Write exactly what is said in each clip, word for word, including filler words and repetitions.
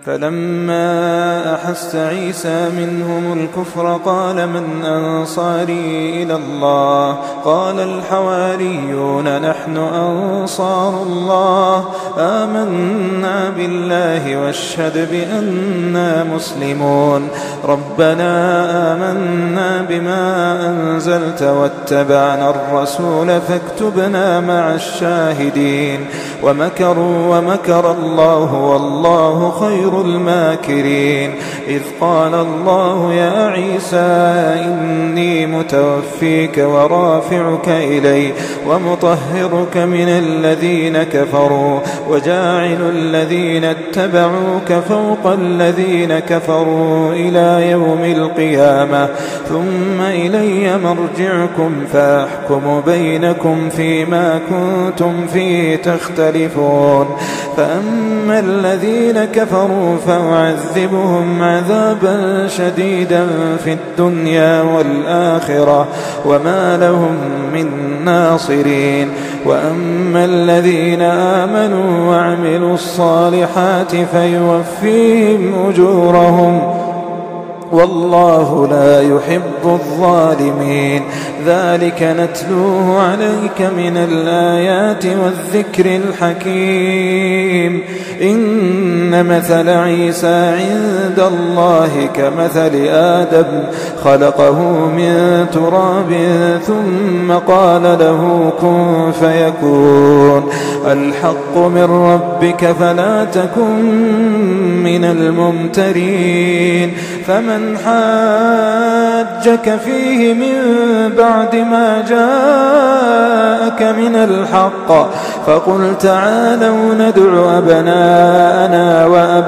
فلما أحس عيسى منهم الكفر قال من أنصاري إلى الله قال الحواريون نحن أنصار الله آمنا بالله واشهد بأننا مسلمون ربنا آمنا بما أنزلت واتبعنا الرسول فاكتبنا مع الشاهدين ومكروا ومكر الله والله خير الماكرين إذ قال الله يا عيسى إني متوفيك ورافعك إلي ومطهرك من الذين كفروا وجاعل الذين اتبعوك فوق الذين كفروا إلى يوم القيامة ثم إلي مرجعكم فأحكم بينكم فيما كنتم فيه تختلفون فأما الذين كفروا فأعذبهم عذابا شديدا في الدنيا والآخرة وما لهم من ناصرين وأما الذين آمنوا وعملوا الصالحات فيوفيهم أجورهم والله لا يحب الظالمين ذلك نتلوه عليك من الآيات والذكر الحكيم إن مثل عيسى عند الله كمثل آدم خلقه من تراب ثم قال له كن فيكون الحق من ربك فلا تكن من الممترين فمن حاجك فيه من بعد ما جاءك من الحق فقل تعالوا ندع أبناءنا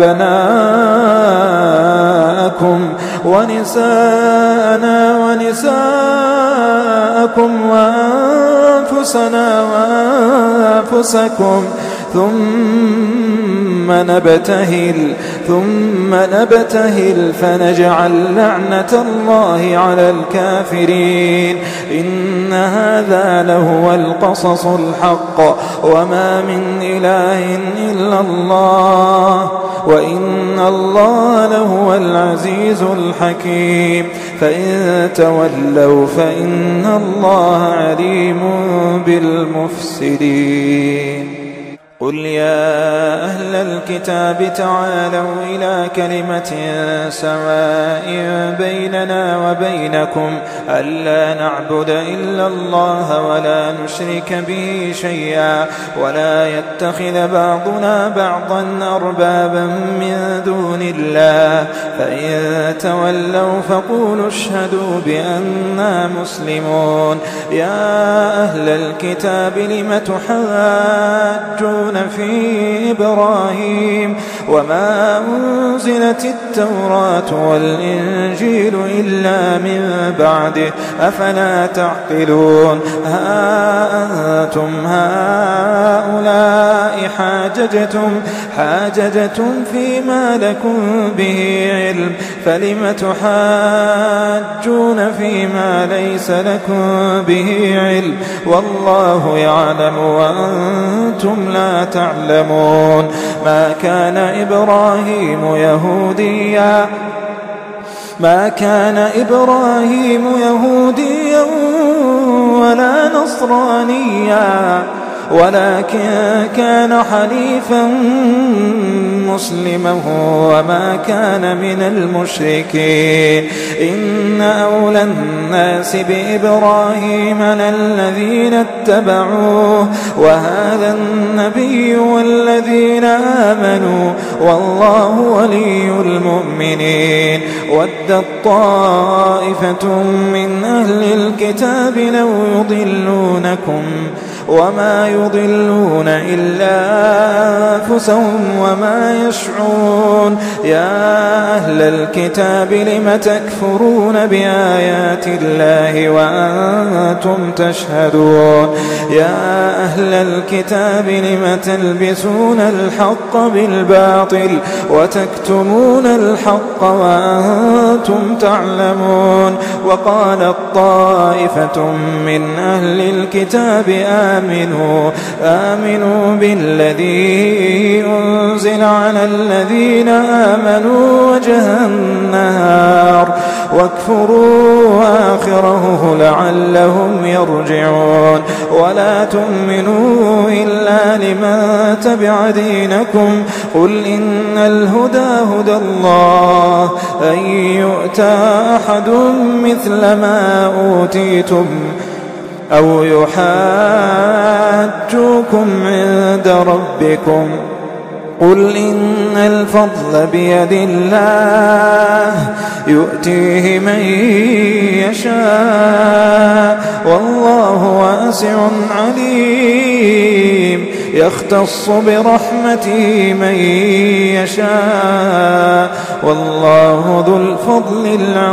وأبناءكم ونساءنا ونساءكم وأنفسنا وأنفسكم ثم نبتهل ثم نبتهل فنجعل لعنة الله على الكافرين إن هذا لهو القصص الحق وما من إله إلا الله وإن الله لهو العزيز الحكيم فإن تولوا فإن الله عليم بالمفسدين قل يا أهل الكتاب تعالوا إلى كلمة سواء بيننا وبينكم ألا نعبد إلا الله ولا نشرك به شيئا ولا يتخذ بعضنا بعضا أربابا من دون الله فإن تولوا فقولوا اشهدوا بأننا مسلمون يا أهل الكتاب لم تحاجون في إبراهيم وما أنزلت التوراة والإنجيل إلا من بعده أفلا تعقلون ها أنتم هؤلاء حاججتم حاججتم فيما لكم به علم فلم تحاجون فيما ليس لكم به علم والله يعلم وأنتم لا تعلمون ما كان إبراهيم يهوديا ما كان إبراهيم يهوديا ولا نصرانيا ولكن كان حنيفا مسلما وما كان من المشركين إن أولى الناس بإبراهيم للذين اتبعوه وهذا النبي والذين آمنوا والله ولي المؤمنين ودت طائفة من أهل الكتاب لو يضلونكم وما يضلون إلا أنفسهم وما يشعرون يا أهل الكتاب لم تكفرون بآيات الله وأنتم تشهدون يا أهل الكتاب لم تلبسون الحق بالباطل وتكتمون الحق وأنتم تعلمون وقالت طائفة من أهل الكتاب آمنوا آمنوا آمنوا بالذي أنزل على الذين آمنوا وجه النهار واكفروا آخره لعلهم يرجعون ولا تؤمنوا إلا لمن تبع دينكم قل إن الهدى هدى الله أن يؤتى أحد مثل ما أوتيتم أو يحاجوكم عند ربكم قل إن الفضل بيد الله يؤتيه من يشاء والله واسع عليم يختص برحمته من يشاء والله ذو الفضل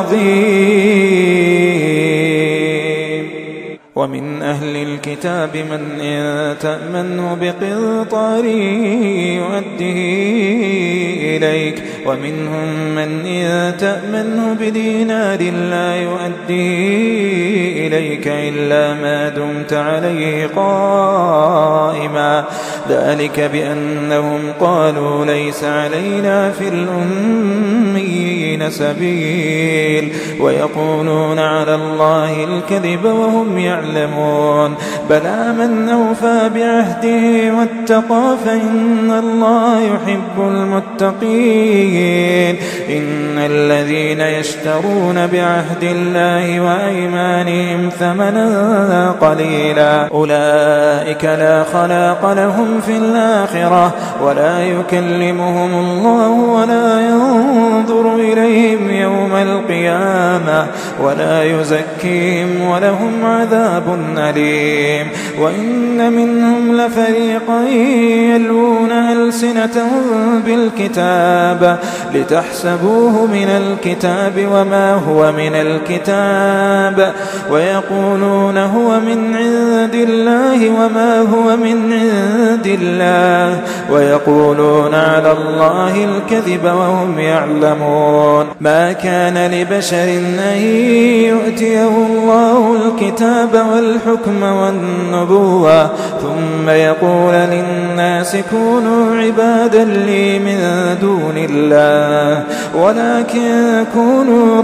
العظيم. ومن أهل الكتاب من إن تأمنه بقنطار يؤده إليك ومنهم من إن تأمنه بدينار لا يؤديه إليك إلا ما دمت عليه قائما ذلك بأنهم قالوا ليس علينا في الأميين سبيل ويقولون على الله الكذب وهم يعلمون بلى من أوفى بعهده واتقى فإن الله يحب المتقين إن الذين يشترون بعهد الله وأيمانهم ثمنا قليلا أولئك لا خلاق لهم في الآخرة ولا يكلمهم الله ولا ينظر إليهم يوم القيامة ولا يزكيهم ولهم عذاب أليم وإن منهم لفريقا يلوون ألسنتهم بالكتاب لتحسبوه من الكتاب وما هو من الكتاب ويقولون هو من عند الله وما هو من عند الله ويقولون على الله الكذب وهم يعلمون ما كان لبشر أن يؤتيه الله الكتاب والحكم والنبوة ثم يقول للناس كونوا عبادا لي من دون الله ولكن كونوا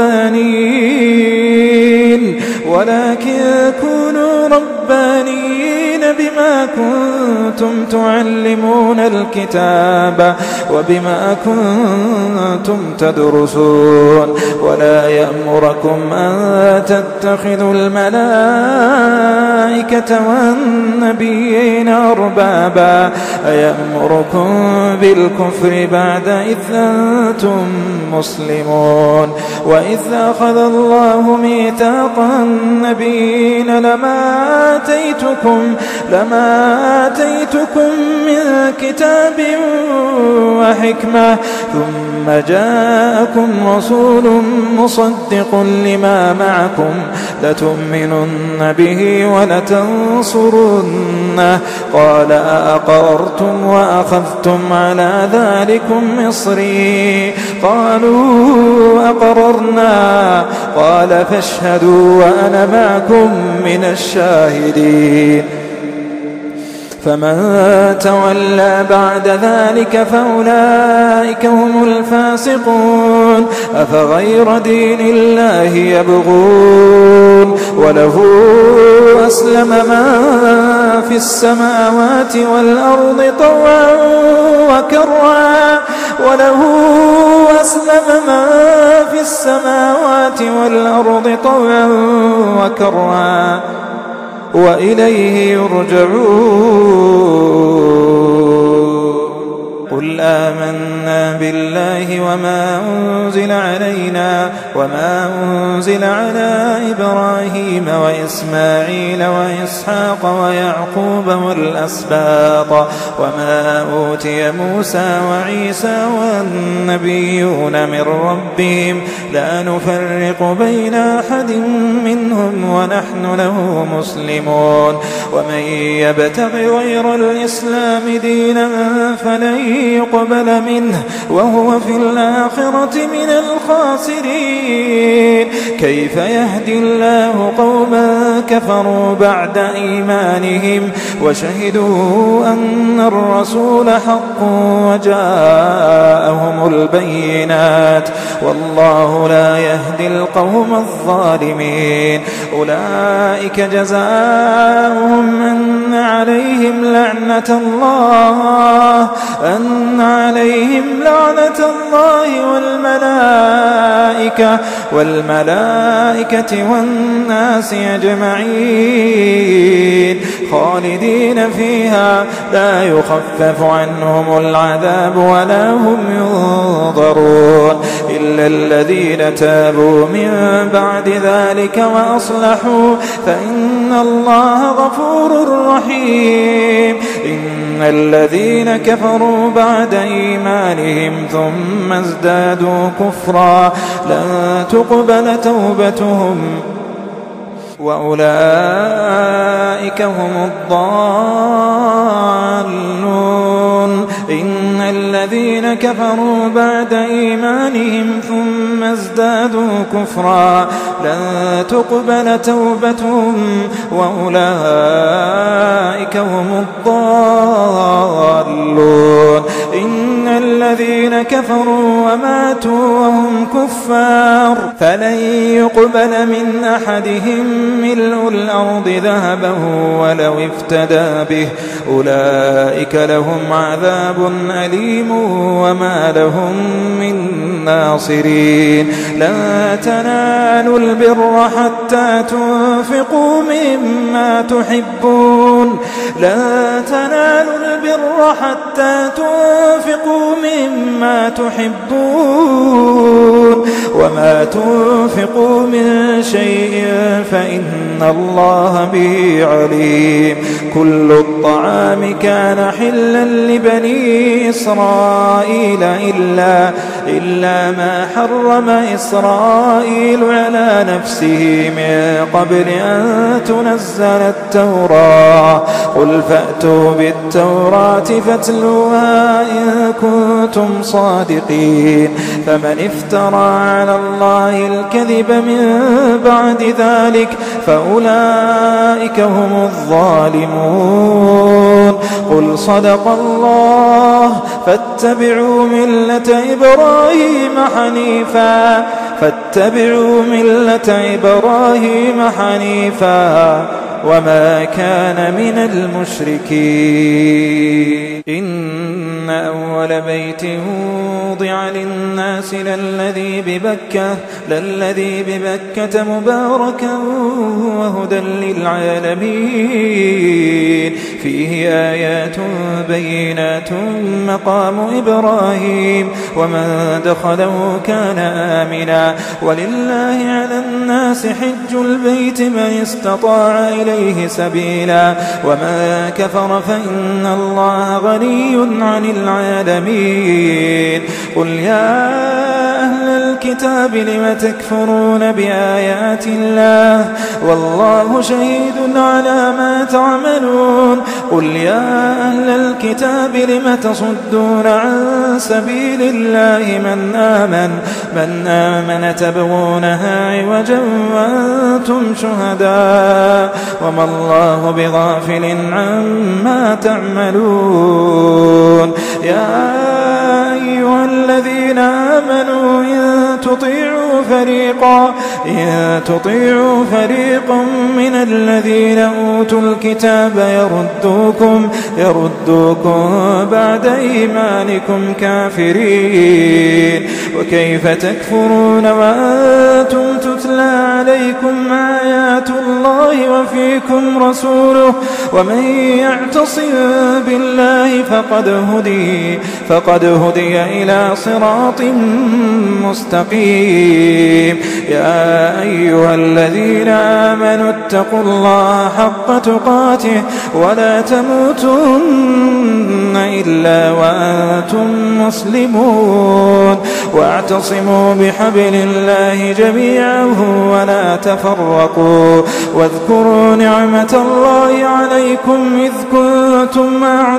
ربانيين ولكن كونوا ربانيين بما كنتم تعلمون الكتاب وبما كنتم تدرسون ولا يأمركم أن تتخذوا الملائكة والنبيين أربابا أيأمركم بالكفر بعد إذ أنتم مسلمون وإذ أخذ الله ميثاق النبيين لما آتيتكم لما آتيتكم من كتاب وحكمة ثم جاءكم رسول مصدق لما معكم لتؤمنن به ولتنصرنه قال أأقررتم وأخذتم على ذلكم مصري قالوا أقررنا قال فاشهدوا وأنا معكم من الشاهدين فمن تولى بعد ذلك فأولئك هم الفاسقون أفغير دين الله يبغون وله أسلم من في السماوات والأرض طوعا وكرها وله أسلم من في السماوات والأرض طوعا وكرها وإليه يرجعون قل آمنا بالله وما أنزل علينا وما أنزل على إبراهيم وإسماعيل وإسحاق ويعقوب والأسباط وما أوتي موسى وعيسى والنبيون من ربهم لا نفرق بين أحد منهم ونحن له مسلمون ومن يبتغ غير الإسلام دينا فلن يقبل منه وهو في الآخرة من الخاسرين. كيف يهدي الله قوما كفروا بعد إيمانهم وشهدوا أن الرسول حق وجاءهم البينات والله لا يهدي القوم الظالمين. أولئك جزاؤهم أن عليهم لعنة الله أن عليهم لعنة الله والملائكة والملائكة والناس أجمعين خالدين فيها لا يخفف عنهم العذاب ولا هم ينظرون إلا الذين تابوا من بعد ذلك وأصلحوا فإن الله غفور رحيم. إن الذين كفروا بعد إيمانهم ثم ازدادوا كفرا لن تقبل توبتهم وأولئك هم الضالون. إن الذين كفروا بعد إيمانهم ثم ازدادوا كفرا لن تقبل توبتهم وأولئك هم الضالون. إن الذين كفروا وماتوا وهم كفار فلن يقبل من أحدهم ملء الأرض ذهبا ولو افتدى به أولئك لهم عذاب أليم وما لهم من ناصرين. لن تنالوا البر حتى تنفقوا مما تحبون لن تنالوا البر حتى تنفقوا مما تحبون وما تنفقوا من شيء فإن الله به عليم. كل الطعام كان حلا لبني إسرائيل إلا, إلا ما حرم إسرائيل على نفسه من قبل أن تنزل التوراة. قل فأتوا بالتوراة فاتلوها إن كنتم صادقين. فمن افترى على الله الكذب من بعد ذلك فأولئك هم الظالمون. قل صدق الله فاتبعوا ملة إبراهيم حنيفا فاتبعوا ملة إبراهيم حنيفا وما كان من المشركين. إن أول بيت وضع للناس للذي ببكة للذي ببكة مباركا وهدى للعالمين فيه آيات بينات مقام إبراهيم ومن دخله كان آمنا ولله على الناس حج البيت من استطاع إليه سبيلا ومن كفر فإن الله غني عن العالمين. قل يا أهل الكتاب لم تكفرون بآيات الله والله شهيد على ما تعملون. قل يا أهل الكتاب لم تصدون عن سبيل الله من آمن من آمن تبغونها عوجا وأنتم شهداء وما الله بغافل عما تعملون. يا أيها الذين آمنوا إن تطيعوا فريقا إن تطيعوا فريقا من الذين أوتوا الكتاب يردوكم يردوكم بعد إيمانكم كافرين. وكيف تكفرون وأنتم تتلى عليكم آيات الله وفيكم رسوله ومن يعتصم بالله فقد هدي فقد هدي إلى صراط مستقيم. يا أيها الذين آمنوا اتقوا الله حق تقاته ولا تموتن إلا وأنتم مسلمون واعتصموا بحبل الله جميعا ولا تفرقوا واذكروا نعمة الله عليكم إذ كنتم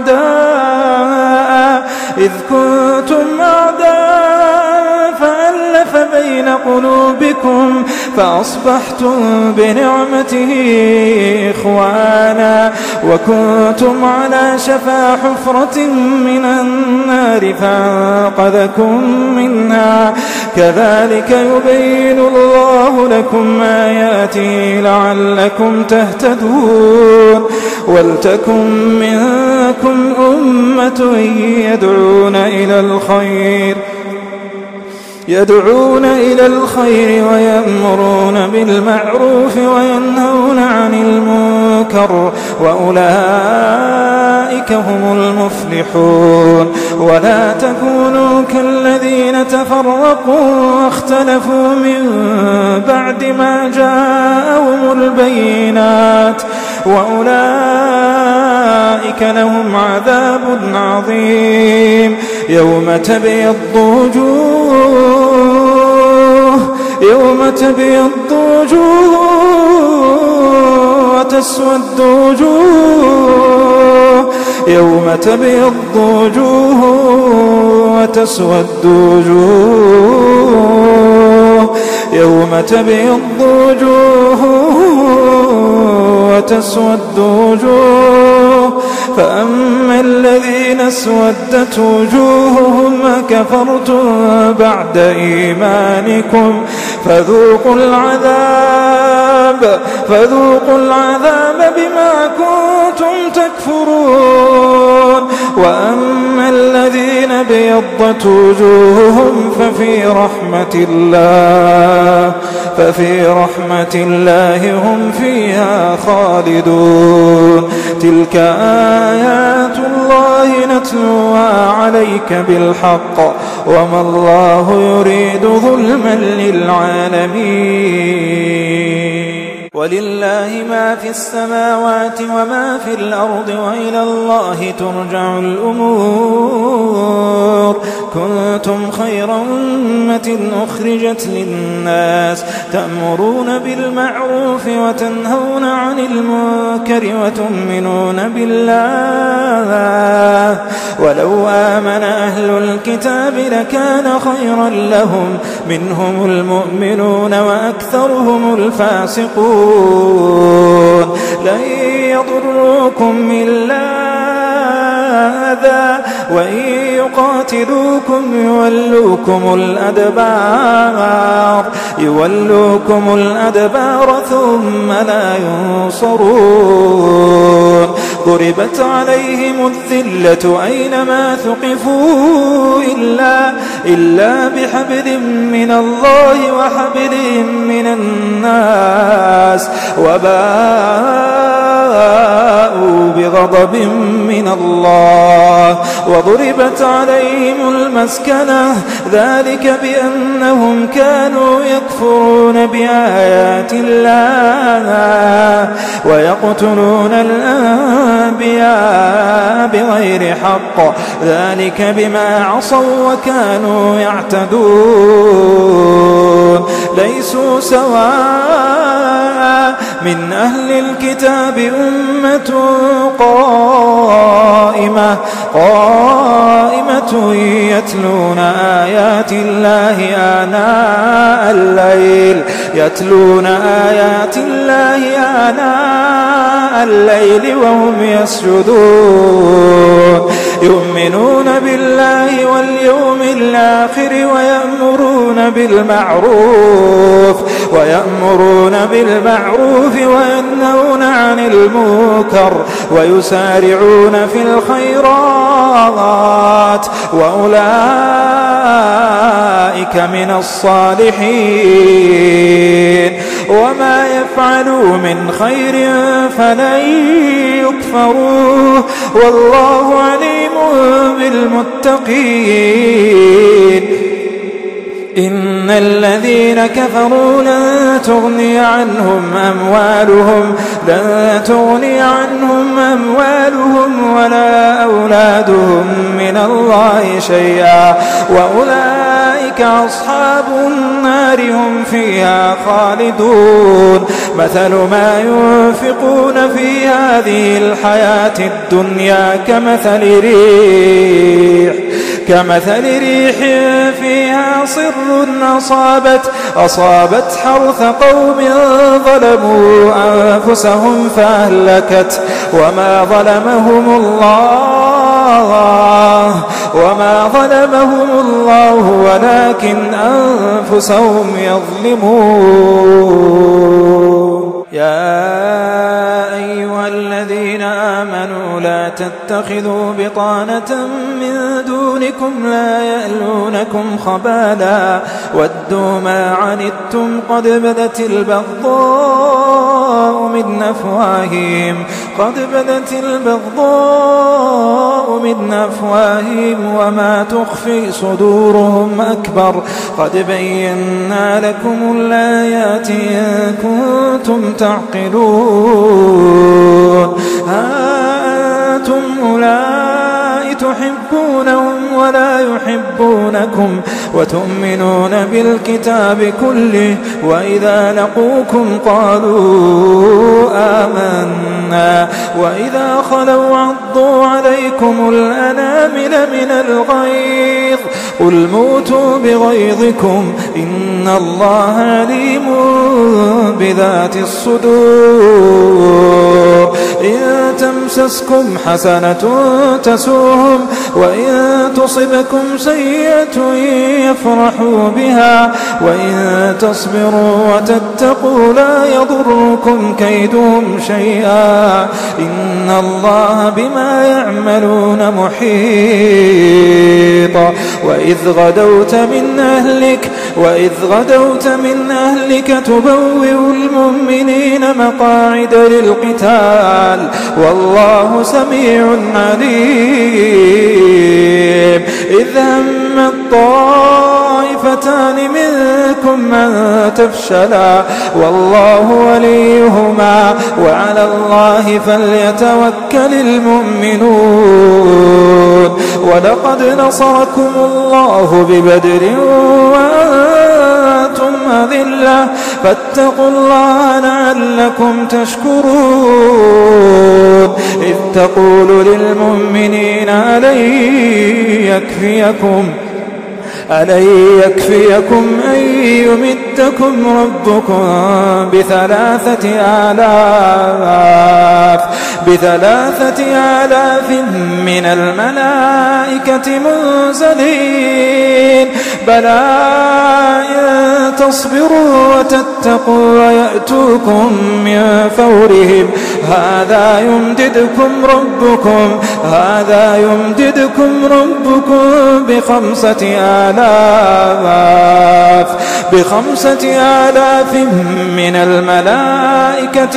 أعداء إذ كنتم أعداء فألف بين قلوبكم فأصبحتم بنعمته إخوانا وكنتم على شفا حفرة من النار فأنقذكم منها كذلك يبين الله لكم آياته لعلكم تهتدون ولتكن منكم أمة يدعون إلى الخير يدعون إلى الخير ويأمرون بالمعروف وينهون عن المنكر وأولئك هم المفلحون ولا تكونوا كالذين تفرقوا واختلفوا من بعد ما جاءهم البينات وأولئك لهم عذاب عظيم يوم تبيض وجوه يوم تبيض وجوه وتسود وجوه يوم تبيض وجوه وتسود وجوه يوم تبيض وجوه وتسود وجوه فأما الذين اسودت وجوههم كفرتم بعد إيمانكم فذوقوا العذاب فذوقوا العذاب بما كنتم تكفرون وأما الذين ابيضت وجوههم ففي رحمة الله ففي رحمة الله هم فيها خالدون تلك آيات الله نتلوها عليك بالحق وما الله يريد ظلما للعالمين ولله ما في السماوات وما في الأرض وإلى الله ترجع الأمور كنتم خير أمة أخرجت للناس تأمرون بالمعروف وتنهون عن المنكر وتؤمنون بالله ولو آمن أهل الكتاب لكان خيرا لهم منهم المؤمنون وأكثرهم الفاسقون لن يضروكم إلا أذى وإن يقاتلوكم يولوكم الأدبار يولوكم الأدبار ثم لا ينصرون ضربت عليهم الذلة أينما ثقفوا إلا, إلا بحبل من الله وحبل من الناس وباءوا بغضب من الله وضربت عليهم المسكنة ذلك بأنهم كانوا يكفرون بآيات الله ويقتلون الأنبياء بغير حق ذلك بما عصوا وكانوا يعتدون ليسوا سواء من أهل الكتاب أمة قائمة قائمة يتلون آيات الله آناء الليل يتلون آيات الله آناء الليل وهم يسجدون يؤمنون بالله واليوم الآخر ويأمرون بالمعروف ويأمرون بالمعروف وينهون عن المنكر ويسارعون في الخيرات وأولئك من الصالحين وما يفعلوا من خير فلن يكفروه والله عليم بالمتقين إن الذين كفروا لن تغني عنهم أموالهم لن تغني عنهم أموالهم ولا أولادهم من الله شيئا وأولئك أولئك أصحاب النار هم فيها خالدون مثل ما ينفقون في هذه الحياة الدنيا كمثل ريح كمثل ريح فيها صر أصابت أصابت حرث قوم ظلموا أنفسهم فأهلكت وما ظلمهم الله وما ظلمهم الله ولكن أنفسهم يظلمون. يا أيها الذين آمنوا لا تتخذوا بطانة من دونكم لا يألونكم خبالا ودوا ما عنتم قد بدت البغضاء من أفواههم قد بدت البغضاء من أفواههم وما تخفي صدورهم أكبر قد بينا لكم الآيات إن كنتم تعقلون. ها أنتم أولئك تحبونهم ولا يحبونكم وتؤمنون بالكتاب كله وإذا لقوكم قالوا آمنا وإذا خلوا عضوا عليكم الأنامل من الغيظ قل موتوا بغيظكم إن الله عليم بذات الصدور. إن تمسسكم حسنة تسوهم وإن تصبكم سيئة يفرحوا بها وإن تصبروا وتتقوا لا يضركم كيدهم شيئا إن الله بما يعملون محيط. وإذ غدوت من أهلك وإذ غدوت من أهلك تبوئ المؤمنين مقاعد للقتال والله سميع عليم. إذ هم الطائفتان منكم أن تفشلا والله وليهما وعلى الله فليتوكل المؤمنون. ولقد نصركم الله ببدر وأنتم أذلة فاتقوا الله لعلكم تشكرون. إذ تقول للمؤمنين ألن يكفيكم ألن يكفيكم أن يمدكم ربكم بثلاثة آلاف بثلاثة آلاف من الملائكة منزلين بلى إن تصبروا وتتقوا ويأتوكم من فورهم هذا يمددكم ربكم هذا يمددكم ربكم بخمسة آلاف بخمسة آلاف من الملائكة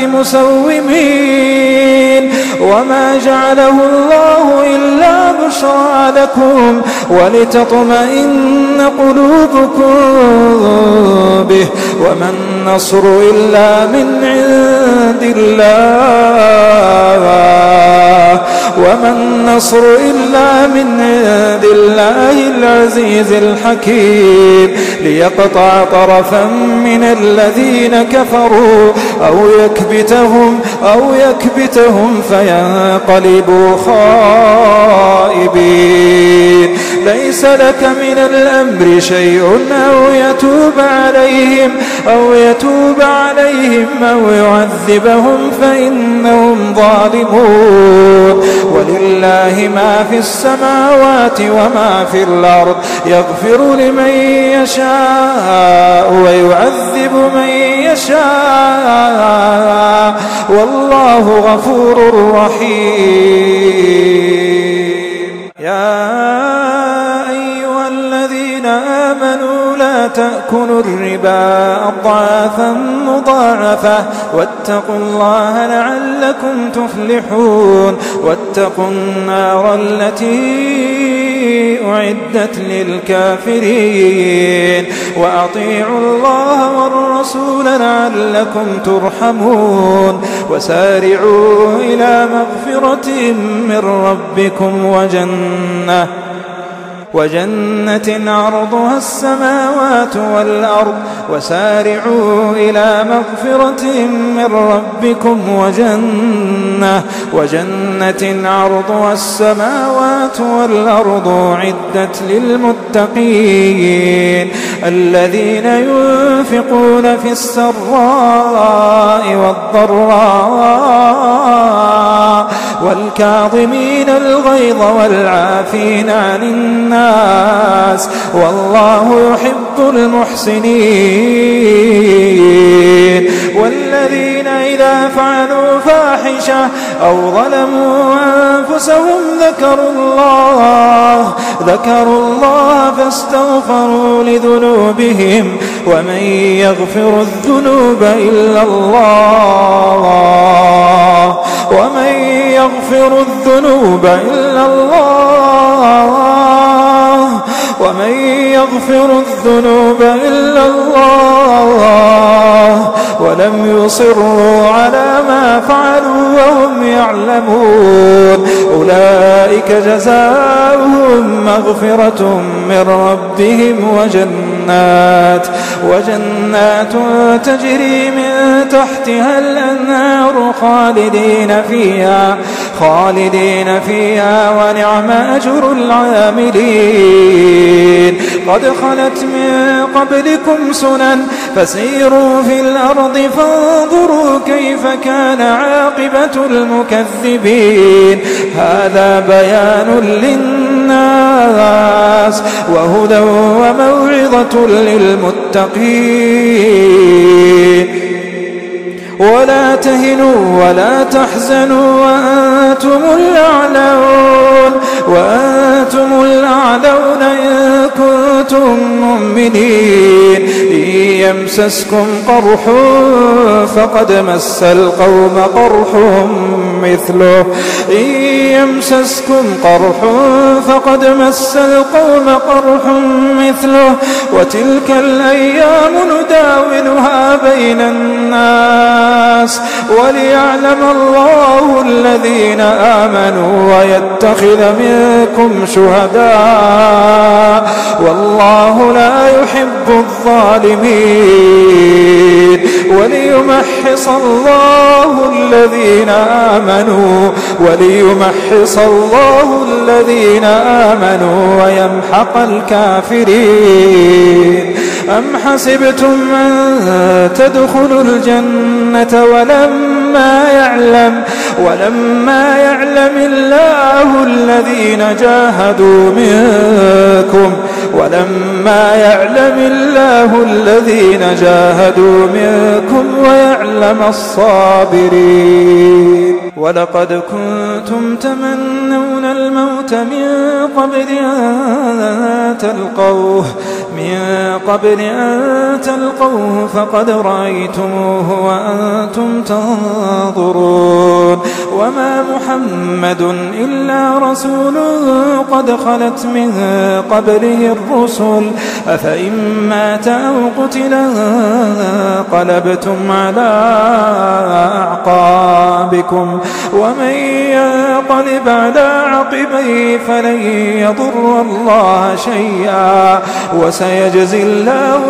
مسومين وما جعله الله إلا بشرى لكم ولتطمئن قلوبكم به وما النصر إلا من عند الله وما النصر إلا من عند الله العزيز الحكيم ليقطع طرفا من الذين كفروا أو يكبتهم أو يكبتهم فينقلبوا خائبين. ليس لك من الأمر شيء أو يتوب عليهم أو يتوب عليهم أو يعذبهم فإنهم ظالمون. ولله ما في السماوات وما في الأرض يغفر لمن يشاء ويعذب من يشاء والله غفور رحيم. يا أيها الذين آمنوا لا تأكلوا الربا أضعافا مضاعفة واتقوا الله لعلكم تفلحون. واتقوا النار التي أعدت للكافرين وأطيعوا الله والرسول لعلكم ترحمون. وسارعوا إلى مغفرة من ربكم وجنة وجنة عرضها السماوات والأرض وسارعوا إلى مغفرة من ربكم وجنة, وجنة عرضها السماوات والأرض أعدت للمتقين الذين ينفقون في السراء والضراء والكاظمين الغيظ والعافين عن الناس والله يحب المحسنين والذين إذا فعلوا فاحشة أو ظلموا أنفسهم ذكروا الله ذكروا الله فاستغفروا لذنوبهم ومن يغفر الذنوب إلا الله ومن يغفر الذنوب إلا الله ومن يغفر الذنوب إلا الله ولم يصروا على ما فعلوا وهم يعلمون أولئك جزاؤهم مغفرة من ربهم وجنات وجنات تجري من تحتها الأنهار خالدين فيها خالدين فيها ونعم أجر العاملين قد خلت من قبلكم سنن فسيروا في الأرض فانظروا كيف كان عاقبة المكذبين هذا بيان للناس وهدى وموعظة للمتقين ولا تهنوا ولا تحزنوا وأنتم الأعلون وأنتم الأعلون إن كنتم مؤمنين إن يمسسكم قرح فقد مس القوم قرح مثله إن يمسسكم قرح فقد مس القوم قرح مثله وتلك الأيام نداولها بين الناس وليعلم الله الذين آمنوا ويتخذ منكم شهداء والله لا يحب الظالمين وليمحص الله الذين آمنوا وليمحص الله الذين آمنوا ويمحق الكافرين أم حسبتم أن تدخلوا الجنة ولما يعلم ولما يعلم الله الذين جاهدوا منكم ولما يعلم الله الذين جاهدوا منكم ويعلم الصابرين ولقد كنتم تمنون الموت من قبل أن تلقوه من قبل أن تلقوه فقد رأيتموه وأنتم تنظرون وما محمد إلا رسول قد خلت من قبله الرسل أفإن مات أو قتل انقلبتم على أعقابكم ومن ينقلب على عقبيه فلن يضر الله شيئا وسيجزي الله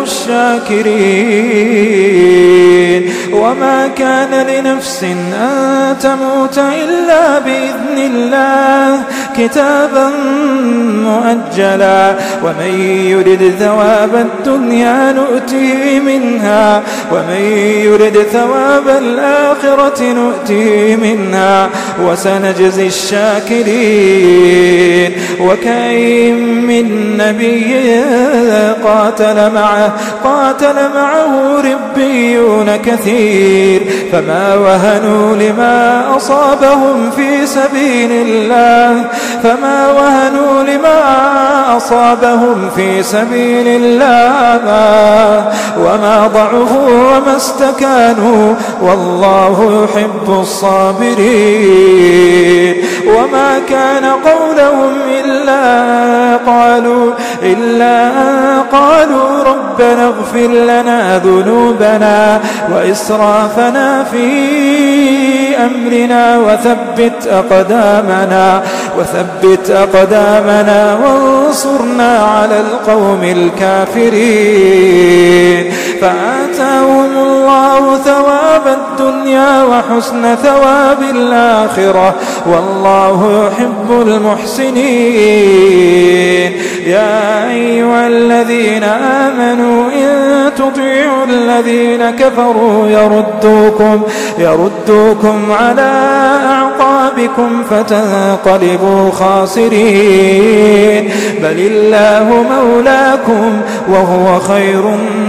الشاكرين وما كان لنفس أن تموت إلا بإذن الله كتابا مؤجلا ومن يرد ثواب الدنيا نؤتيه منها ومن يرد ثواب الآخرة نؤتيه منها وسنجزي الشاكرين وكأين من نبي قاتل معه قاتل معه ربيون كثير فما وهنوا لما أصابهم في سبيل الله فما وهنوا لما أصابهم في سبيل الله وما ضعفوا وما استكانوا والله يحب الصابرين وما كان قولهم إلا قالوا إلا أن قالوا ربنا اغفر لنا ذنوبنا وإسرافنا في أمرنا وثبت أقدامنا وثبت أقدامنا فانصرنا على القوم الكافرين. فآتاهم الله ثواب الدنيا وحسن ثواب الآخرة والله يحب المحسنين. يا أيها الذين آمنوا إن تطيعوا الذين كفروا يردوكم, يردوكم على أعقابكم فتنقلبوا خاسرين. بل الله مولاكم وهو خير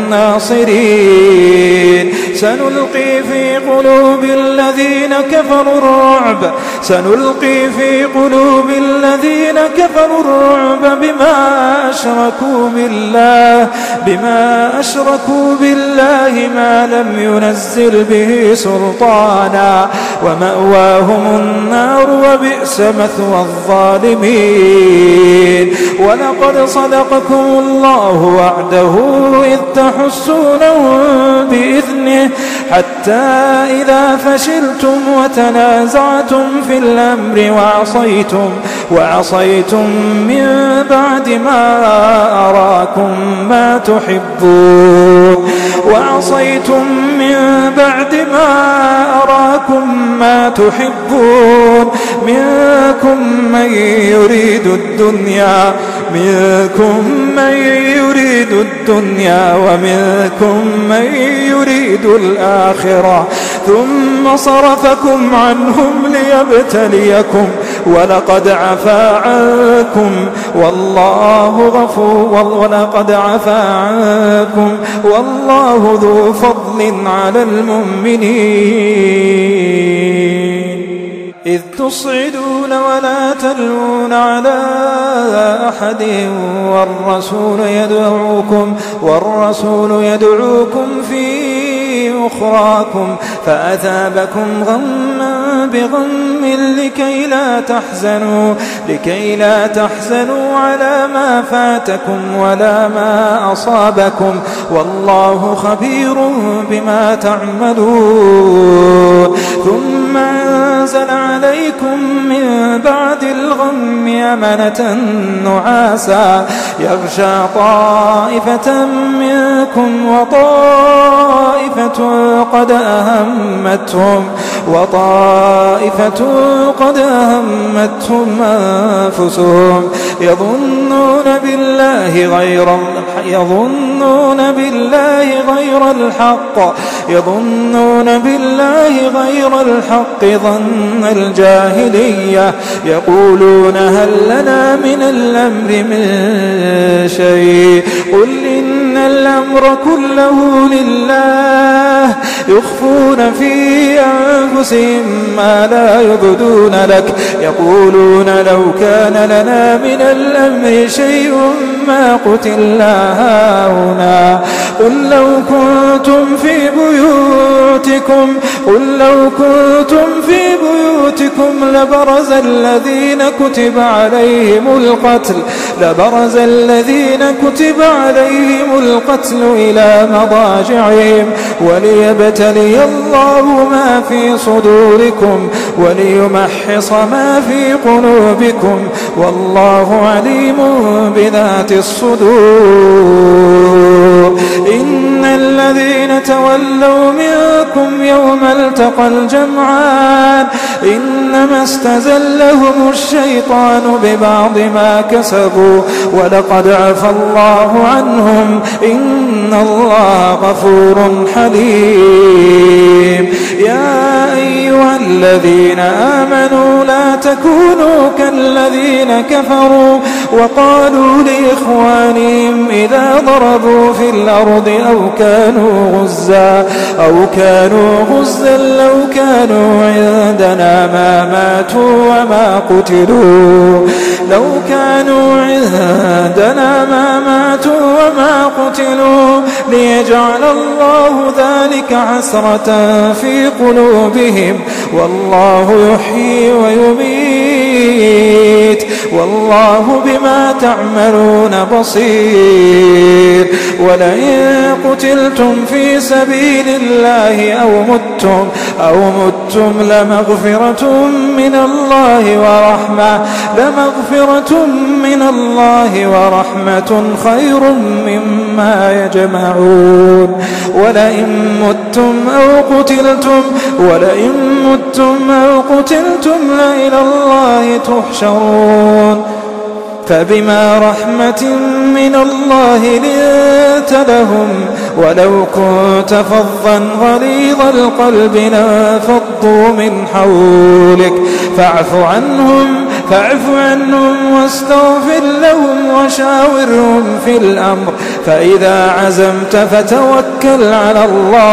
الناصرين. سنلقي في قلوب الذين كفروا الرعب سنلقي في قلوب الذين كفروا الرعب بما أشركوا بالله بما أشركوا بالله ما لم ينزل به سلطانا ومأواهم النار وبئس مثوى الظالمين. ولقد صدقكم الله وعده إذ تحسونهم بإذنه حتى إذا فشلتم وتنازعتم في الأمر وعصيتم وعصيتم من بعد ما أراكم ما تحبون وعصيتم من بعد ما أراكم ما تحبون منكم من يريد الدنيا منكم من يريد الدنيا ومنكم من يريد الآخرة ثم صرفكم عنهم ليبتليكم ولقد عفا عنكم والله غفور ولقد عفا عنكم والله ذو فضل على المؤمنين. إذ تصعدون ولا تلوون على أحد والرسول يدعوكم والرسول يدعوكم في أخراكم فأثابكم غما بغم لكي لا تحزنوا لكي لا تحزنوا على ما فاتكم ولا ما أصابكم والله خبير بما تعملون. ثم أنزل عليكم من بعد الغم أمنة نعاسا يغشى طائفة منكم وطائفة قد أهمتهم وطائفة قد أهمتهم أنفسهم يظنون بالله غير يظنون بالله غير الحق يظنون بالله غير الحق ظن الجاهلية يقولون هل لنا من الأمر من شيء قل إن الأمر كله لله يخفون في أنفسهم ما لا يبدون لك يقولون لو كان لنا من الأمر شيء ما قتلنا هاهنا قل لو كنتم في بيوتكم قل لو كنتم في بيوتكم لبرز الذين كتب عليهم القتل لبرز الذين كتب عليهم القتل إلى مضاجعهم وليبتلي الله ما في صدوركم وليمحص ما في قلوبكم والله عليم بذات الصدور. إن الذين تولوا منكم يوم التقى الجمعان إنما استزلهم الشيطان ببعض ما كسبوا ولقد عفى الله عنهم إن الله غفور حليم. يا أيها الذين آمنوا لا تكونوا كالذين كفروا وقالوا لإخوانهم إذا ضربوا في الأرض أو كانوا غزا أو كانوا غزا لو كانوا عندنا ما ماتوا وما قتلوا لو كانوا عندنا ما ماتوا وما قتلوا ليجعل الله ذلك حسرة في قلوبهم والله يحيي ويميت والله بما تعملون بصير. ولئن قتلتم في سبيل الله أو متم أو متم لمغفرة من الله ورحمة لمغفرة من الله ورحمة خير مما يجمعون ولئن متم أو قتلتم ولئن متم أو قتلتم لإلى الله تحشرون فبما رحمة من الله لنت لهم ولو كنت فظا غليظ القلب لانفضوا من حولك فاعف عنهم فاعف عنهم واستغفر لهم وشاورهم في الأمر فإذا عزمت فتوكل على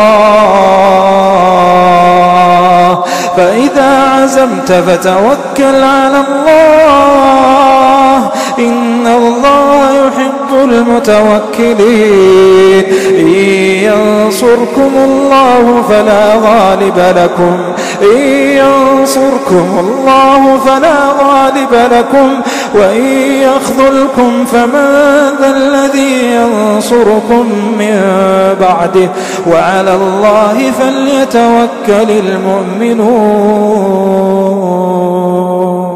الله فإذا عزمت فتوكل على الله إن الله يحب المتوكلين إن ينصركم الله فلا غالب لكم إن ينصركم الله فلا غالب لكم وإن يخذلكم فمن ذا الذي ينصركم من بعده وعلى الله فليتوكل المؤمنون.